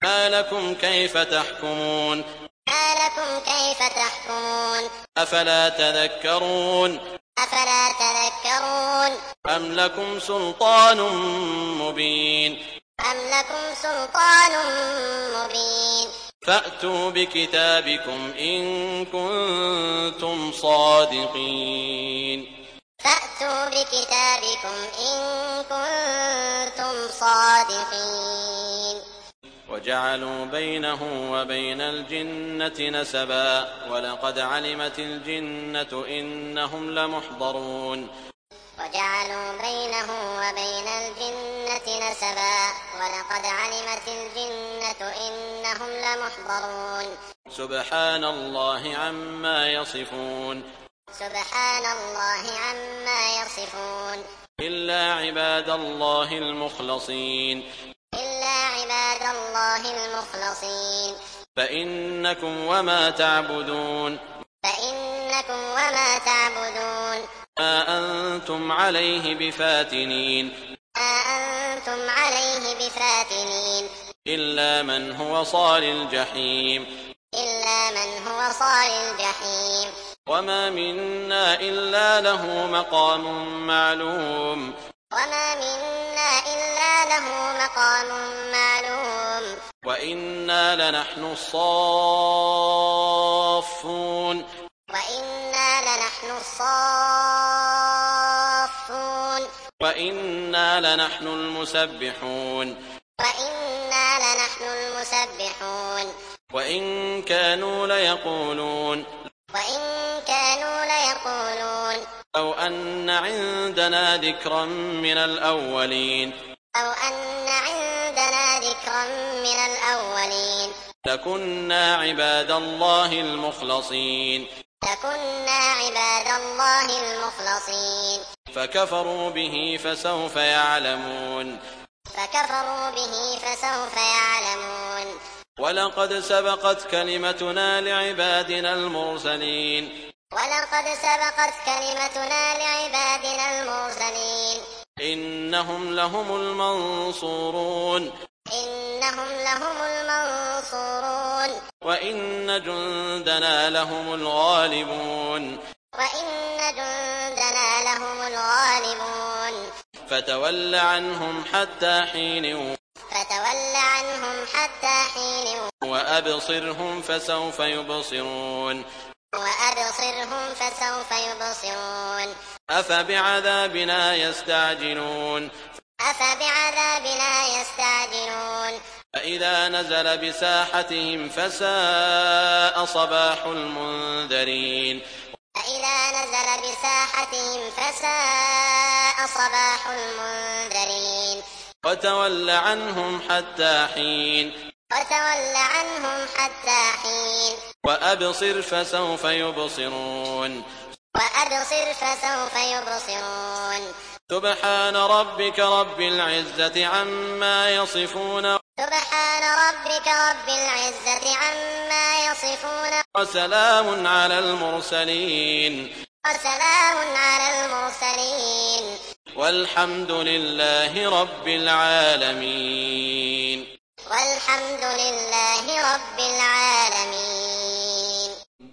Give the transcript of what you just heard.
ما لكم كيف تحكمون ما لكم كيف تحكمون أفلا تذكرون أفلا تذكرون أم لكم سلطان مبين أم لكم سلطان مبين فأتوا بكتابكم إن كنتم صادقين فأتوا بكتابكم إن كنتم صادقين وجعلوا بينه وبين الجنة نسبا ولقد علمت الجنة إنهم لمحضرون وجعلوا بينه وبين الجنة نسبا ولقد علمت الجنة إنهم لمحضرون سبحان الله عما يصفون سبحان الله عما يصفون إلا عباد الله المخلصين إلا عباد الله المخلصين فإنكم وما تعبدون فإنكم وما تعبدون ما أنتم عليه بفاتنين ما أنتم عليه بفاتنين إلا من هو صال الجحيم إلا من هو صال الجحيم وما منا إلا له مقام معلوم وما منا إلا له مقام معلوم وإنا لنحن الصافون وإنا لنحن الصافون وإنا لنحن المسبحون وإنا لنحن المسبحون وإن كانوا ليقولون وإن كانوا ليقولون لو أن عندنا ذكرا من الأولين أو أن عندنا ذكرا من الأولين لكنا عباد الله المخلصين لكنا عباد الله المخلصين فكفروا به فسوف يعلمون فكفروا به فسوف يعلمون ولقد سبقت كلمتنا لعبادنا المرسلين ولقد سبقت كلمتنا لعبادنا المرسلين إنهم لهم المنصورون إنهم لهم المنصورون وإن جندنا لهم الغالبون وإن جندنا لهم الغالبون فتول عنهم حتى حين فتول عنهم حتى حين وأبصرهم فسوف يبصرون وأبصرهم فسوف يبصرون أفبعذابنا يستعجلون أفبعذابنا يستعجلون فإذا نزل بساحتهم فساء صباح المنذرين فإذا نزل بساحتهم فساء صباح المنذرين وتول عنهم حتى حين وتول عنهم حتى حين وأبصر فسوف يبصرون وأبصر فسوف يبصرون سبحان ربك رب العزة عما يصفون سبحان ربك رب العزة عما يصفون وسلام على المرسلين وسلام على المرسلين والحمد لله رب العالمين والحمد لله رب العالمين.